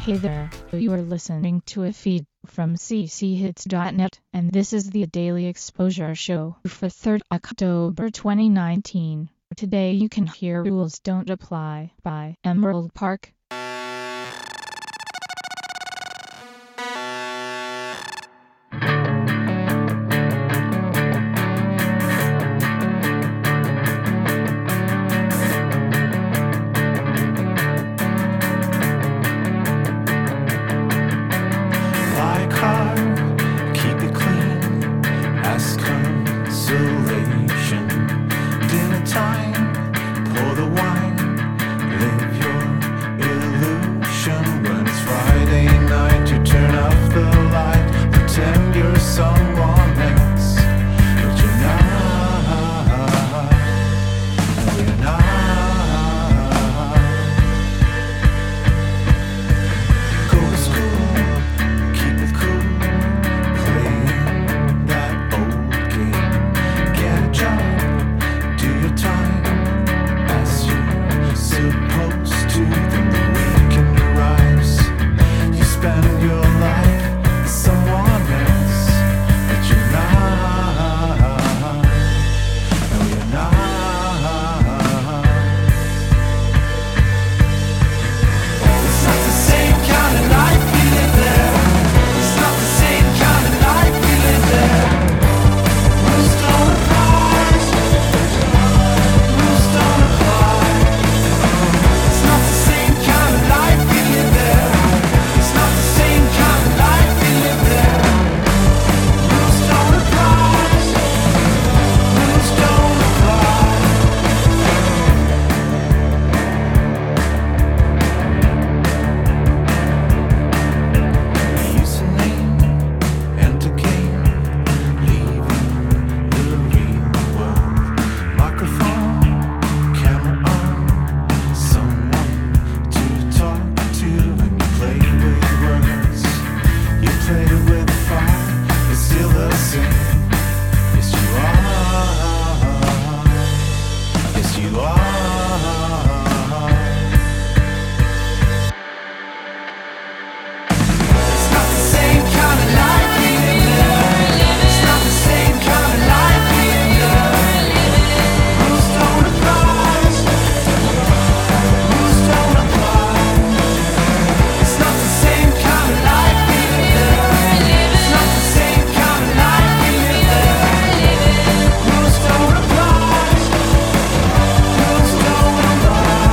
Hey there, you are listening to a feed from cchits.net, and this is the Daily Exposure Show for 3rd October 2019. Today you can hear Rules Don't Apply by Emerald Park. Dinner time, pour the wine, live your illusion. When it's Friday night, you turn off the light, pretend you're someone else, but you're not. No, you're not. Go to school, keep it cool, playing that old game. Get a job, do your time as you're supposed to. Then the weekend arrives, you spend your life with someone else, but you're not. No, you're not. It's not the same kind of life we live there. It's not the same kind of life we live there. Rules don't apply. Rules don't apply. It's not the same kind of life we live there. It's not the same kind of life we live there. Rules don't apply. Rules don't apply. Username, enter game, leaving the real world. Microphone, camera on, someone to talk to, and you play with words. You play with fire, it's still the same. Yes, you are. Yes, you are. It's not the same kind of life we live there. It's not the same kind of life we live there. Rules don't apply. Rules don't apply. It's not the same kind of life we live there. It's not the same kind of life we live there. Rules don't apply. Rules don't apply.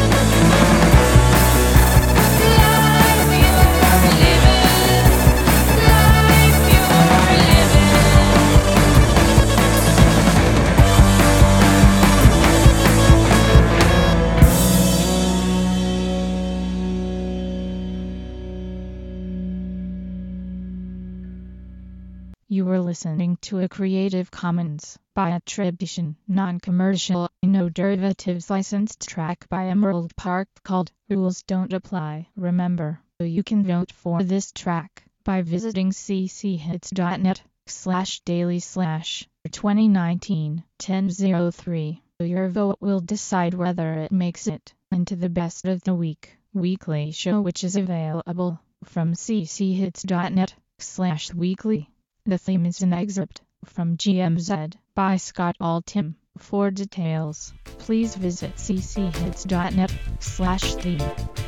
You were listening to a Creative Commons by attribution, non-commercial, no derivatives licensed track by Emerald Park called Rules Don't Apply. Remember, you can vote for this track by visiting cchits.net/daily/2019-1003. Your vote will decide whether it makes it into the Best of the Week weekly show, which is available from cchits.net/weekly. The theme is an excerpt from GMZ by Scott Altham. For details, please visit cchits.net/theme.